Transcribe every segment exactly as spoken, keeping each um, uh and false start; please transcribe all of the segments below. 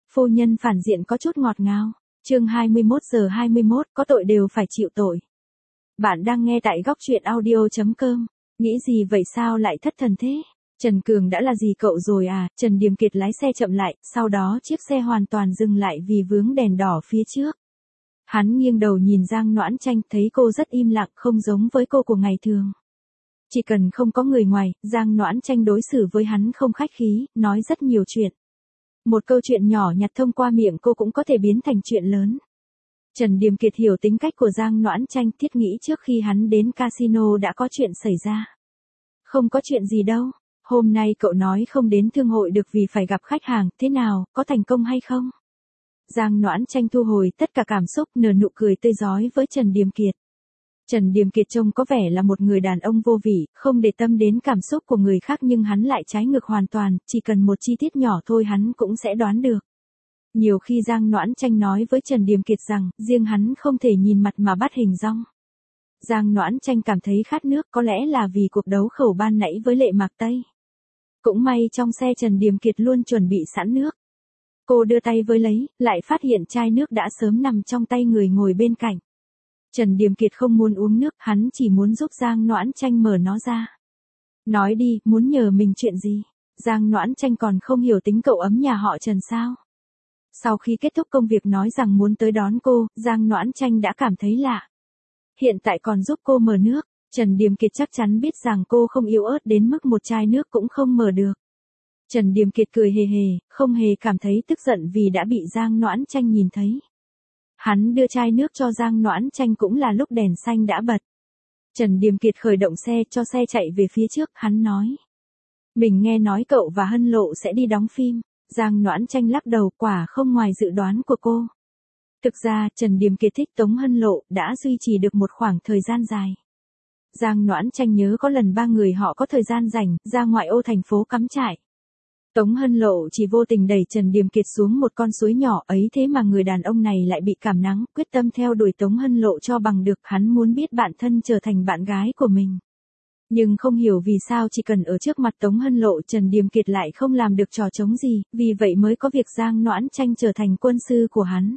Phu nhân phản diện có chút ngọt ngào. Chương hai mươi mốt giờ hai mươi mốt, có tội đều phải chịu tội. Bạn đang nghe tại góc truyện audio chấm com. Nghĩ gì vậy, sao lại thất thần thế? Trần Cường đã là gì cậu rồi à? Trần Điềm Kiệt lái xe chậm lại, sau đó chiếc xe hoàn toàn dừng lại vì vướng đèn đỏ phía trước. Hắn nghiêng đầu nhìn Giang Noãn Tranh, thấy cô rất im lặng, không giống với cô của ngày thường. Chỉ cần không có người ngoài, Giang Noãn Tranh đối xử với hắn không khách khí, nói rất nhiều chuyện. Một câu chuyện nhỏ nhặt thông qua miệng cô cũng có thể biến thành chuyện lớn. Trần Điềm Kiệt hiểu tính cách của Giang Noãn Tranh, thiết nghĩ trước khi hắn đến casino đã có chuyện xảy ra. Không có chuyện gì đâu, hôm nay cậu nói không đến thương hội được vì phải gặp khách hàng, thế nào, có thành công hay không? Giang Noãn Tranh thu hồi tất cả cảm xúc, nở nụ cười tươi rói với Trần Điềm Kiệt. Trần Điềm Kiệt trông có vẻ là một người đàn ông vô vị, không để tâm đến cảm xúc của người khác, nhưng hắn lại trái ngược hoàn toàn, chỉ cần một chi tiết nhỏ thôi hắn cũng sẽ đoán được. Nhiều khi Giang Noãn Tranh nói với Trần Điềm Kiệt rằng, riêng hắn không thể nhìn mặt mà bắt hình dong. Giang Noãn Tranh cảm thấy khát nước, có lẽ là vì cuộc đấu khẩu ban nãy với Lệ Mạc Tây. Cũng may trong xe Trần Điềm Kiệt luôn chuẩn bị sẵn nước. Cô đưa tay với lấy, lại phát hiện chai nước đã sớm nằm trong tay người ngồi bên cạnh. Trần Điềm Kiệt không muốn uống nước, hắn chỉ muốn giúp Giang Noãn Tranh mở nó ra. Nói đi, muốn nhờ mình chuyện gì? Giang Noãn Tranh còn không hiểu tính cậu ấm nhà họ Trần sao? Sau khi kết thúc công việc nói rằng muốn tới đón cô, Giang Noãn Tranh đã cảm thấy lạ. Hiện tại còn giúp cô mở nước, Trần Điềm Kiệt chắc chắn biết rằng cô không yếu ớt đến mức một chai nước cũng không mở được. Trần Điềm Kiệt cười hề hề, không hề cảm thấy tức giận vì đã bị Giang Noãn Tranh nhìn thấy. Hắn đưa chai nước cho Giang Noãn Tranh cũng là lúc đèn xanh đã bật. Trần Điềm Kiệt khởi động xe cho xe chạy về phía trước, hắn nói. Mình nghe nói cậu và Hân Lộ sẽ đi đóng phim. Giang Noãn Tranh lắc đầu, quả không ngoài dự đoán của cô. Thực ra, Trần Điềm Kiệt thích Tống Hân Lộ, đã duy trì được một khoảng thời gian dài. Giang Noãn Tranh nhớ có lần ba người họ có thời gian rảnh, ra ngoại ô thành phố cắm trại. Tống Hân Lộ chỉ vô tình đẩy Trần Điềm Kiệt xuống một con suối nhỏ ấy, thế mà người đàn ông này lại bị cảm nắng, quyết tâm theo đuổi Tống Hân Lộ cho bằng được, hắn muốn biết bạn thân trở thành bạn gái của mình. Nhưng không hiểu vì sao chỉ cần ở trước mặt Tống Hân Lộ Trần Điềm Kiệt lại không làm được trò trống gì, vì vậy mới có việc Giang Noãn Tranh trở thành quân sư của hắn.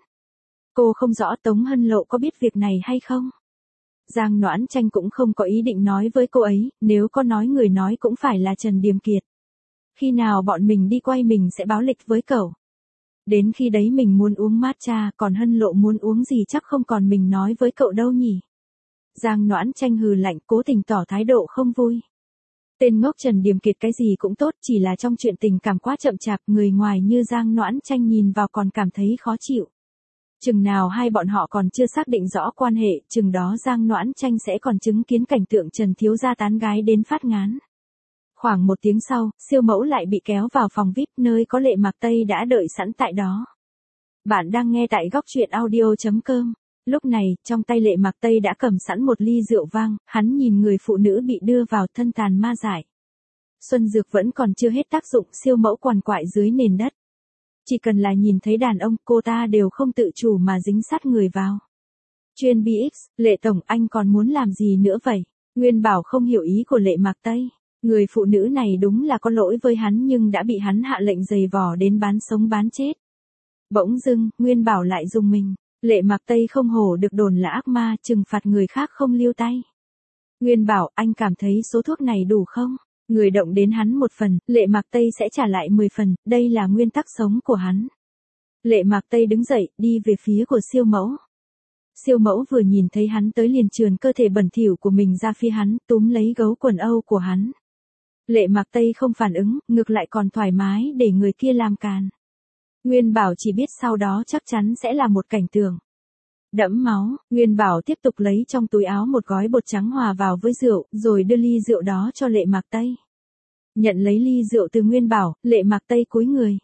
Cô không rõ Tống Hân Lộ có biết việc này hay không? Giang Noãn Tranh cũng không có ý định nói với cô ấy, nếu có nói người nói cũng phải là Trần Điềm Kiệt. Khi nào bọn mình đi quay mình sẽ báo lịch với cậu. Đến khi đấy mình muốn uống matcha, còn Hân Lộ muốn uống gì chắc không còn mình nói với cậu đâu nhỉ. Giang Noãn Tranh hừ lạnh, cố tình tỏ thái độ không vui. Tên ngốc Trần Điềm Kiệt cái gì cũng tốt, chỉ là trong chuyện tình cảm quá chậm chạp, người ngoài như Giang Noãn Tranh nhìn vào còn cảm thấy khó chịu. Chừng nào hai bọn họ còn chưa xác định rõ quan hệ, chừng đó Giang Noãn Tranh sẽ còn chứng kiến cảnh tượng Trần thiếu gia tán gái đến phát ngán. Khoảng một tiếng sau, siêu mẫu lại bị kéo vào phòng vi ai pi nơi có Lệ Mạc Tây đã đợi sẵn tại đó. Bạn đang nghe tại góc truyện audio chấm com. Lúc này, trong tay Lệ Mạc Tây đã cầm sẵn một ly rượu vang, hắn nhìn người phụ nữ bị đưa vào thân tàn ma dại. Xuân dược vẫn còn chưa hết tác dụng, siêu mẫu quằn quại dưới nền đất. Chỉ cần là nhìn thấy đàn ông, cô ta đều không tự chủ mà dính sát người vào. Chuyên bê ích, Lệ Tổng, anh còn muốn làm gì nữa vậy? Nguyên Bảo không hiểu ý của Lệ Mạc Tây. Người phụ nữ này đúng là có lỗi với hắn nhưng đã bị hắn hạ lệnh giày vò đến bán sống bán chết. Bỗng dưng, Nguyên Bảo lại dùng mình. Lệ Mạc Tây không hổ được đồn là ác ma, trừng phạt người khác không lưu tay. Nguyên Bảo, anh cảm thấy số thuốc này đủ không? Người động đến hắn một phần, Lệ Mạc Tây sẽ trả lại mười phần, đây là nguyên tắc sống của hắn. Lệ Mạc Tây đứng dậy, đi về phía của siêu mẫu. Siêu mẫu vừa nhìn thấy hắn tới liền trườn cơ thể bẩn thỉu của mình ra phía hắn, túm lấy gấu quần âu của hắn. Lệ Mạc Tây không phản ứng, ngược lại còn thoải mái để người kia làm càn. Nguyên Bảo chỉ biết sau đó chắc chắn sẽ là một cảnh tượng đẫm máu. Nguyên Bảo tiếp tục lấy trong túi áo một gói bột trắng hòa vào với rượu, rồi đưa ly rượu đó cho Lệ Mạc Tây. Nhận lấy ly rượu từ Nguyên Bảo, Lệ Mạc Tây cúi người.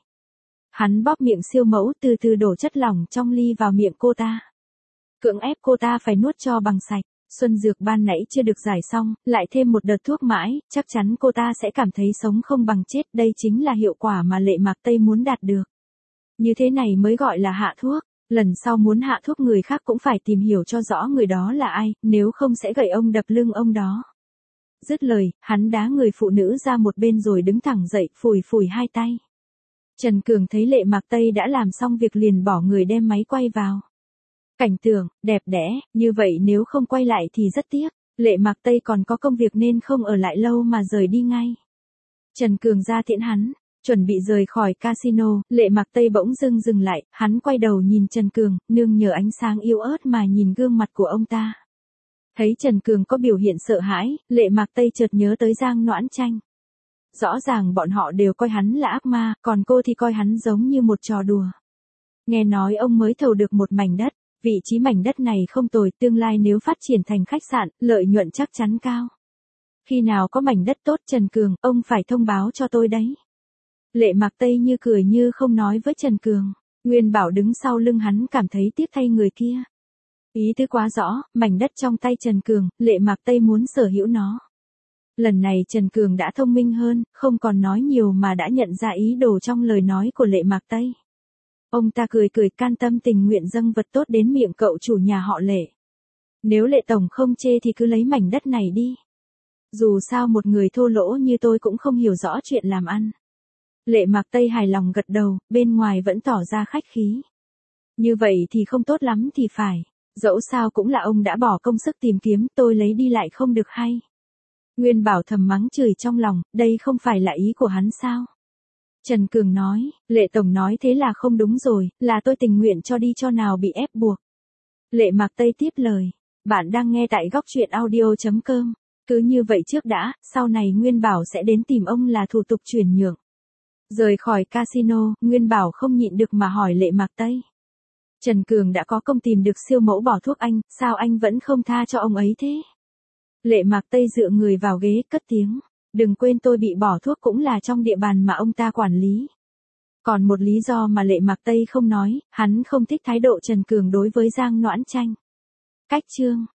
Hắn bóp miệng siêu mẫu, từ từ đổ chất lỏng trong ly vào miệng cô ta. Cưỡng ép cô ta phải nuốt cho bằng sạch. Xuân dược ban nãy chưa được giải xong, lại thêm một đợt thuốc mãi, chắc chắn cô ta sẽ cảm thấy sống không bằng chết, đây chính là hiệu quả mà Lệ Mạc Tây muốn đạt được. Như thế này mới gọi là hạ thuốc, lần sau muốn hạ thuốc người khác cũng phải tìm hiểu cho rõ người đó là ai, nếu không sẽ gậy ông đập lưng ông đó. Dứt lời, hắn đá người phụ nữ ra một bên rồi đứng thẳng dậy, phủi phủi hai tay. Trần Cường thấy Lệ Mạc Tây đã làm xong việc liền bỏ người đem máy quay vào. Cảnh tượng, đẹp đẽ, như vậy nếu không quay lại thì rất tiếc. Lệ Mạc Tây còn có công việc nên không ở lại lâu mà rời đi ngay. Trần Cường ra tiễn hắn, chuẩn bị rời khỏi casino, Lệ Mạc Tây bỗng dưng dừng lại, hắn quay đầu nhìn Trần Cường, nương nhờ ánh sáng yếu ớt mà nhìn gương mặt của ông ta. Thấy Trần Cường có biểu hiện sợ hãi, Lệ Mạc Tây chợt nhớ tới Giang Noãn Tranh. Rõ ràng bọn họ đều coi hắn là ác ma, còn cô thì coi hắn giống như một trò đùa. Nghe nói ông mới thầu được một mảnh đất, vị trí mảnh đất này không tồi, tương lai nếu phát triển thành khách sạn, lợi nhuận chắc chắn cao. Khi nào có mảnh đất tốt Trần Cường, ông phải thông báo cho tôi đấy. Lệ Mạc Tây như cười như không nói với Trần Cường. Nguyên Bảo đứng sau lưng hắn cảm thấy tiếc thay người kia. Ý tứ quá rõ, mảnh đất trong tay Trần Cường, Lệ Mạc Tây muốn sở hữu nó. Lần này Trần Cường đã thông minh hơn, không còn nói nhiều mà đã nhận ra ý đồ trong lời nói của Lệ Mạc Tây. Ông ta cười cười can tâm tình nguyện dâng vật tốt đến miệng cậu chủ nhà họ Lệ. Nếu Lệ Tổng không chê thì cứ lấy mảnh đất này đi. Dù sao một người thô lỗ như tôi cũng không hiểu rõ chuyện làm ăn. Lệ Mạc Tây hài lòng gật đầu, bên ngoài vẫn tỏ ra khách khí. Như vậy thì không tốt lắm thì phải. Dẫu sao cũng là ông đã bỏ công sức tìm kiếm, tôi lấy đi lại không được hay. Nguyên Bảo thầm mắng chửi trong lòng, đây không phải là ý của hắn sao? Trần Cường nói, Lệ Tổng nói thế là không đúng rồi, là tôi tình nguyện cho đi cho nào bị ép buộc. Lệ Mạc Tây tiếp lời, bạn đang nghe tại góc truyện audio chấm com. Cứ như vậy trước đã, sau này Nguyên Bảo sẽ đến tìm ông là thủ tục chuyển nhượng. Rời khỏi casino, Nguyên Bảo không nhịn được mà hỏi Lệ Mạc Tây. Trần Cường đã có công tìm được siêu mẫu bỏ thuốc anh, sao anh vẫn không tha cho ông ấy thế? Lệ Mạc Tây dựa người vào ghế, cất tiếng. Đừng quên tôi bị bỏ thuốc cũng là trong địa bàn mà ông ta quản lý. Còn một lý do mà Lệ Mạc Tây không nói, hắn không thích thái độ Trần Cường đối với Giang Noãn Tranh. Cách chương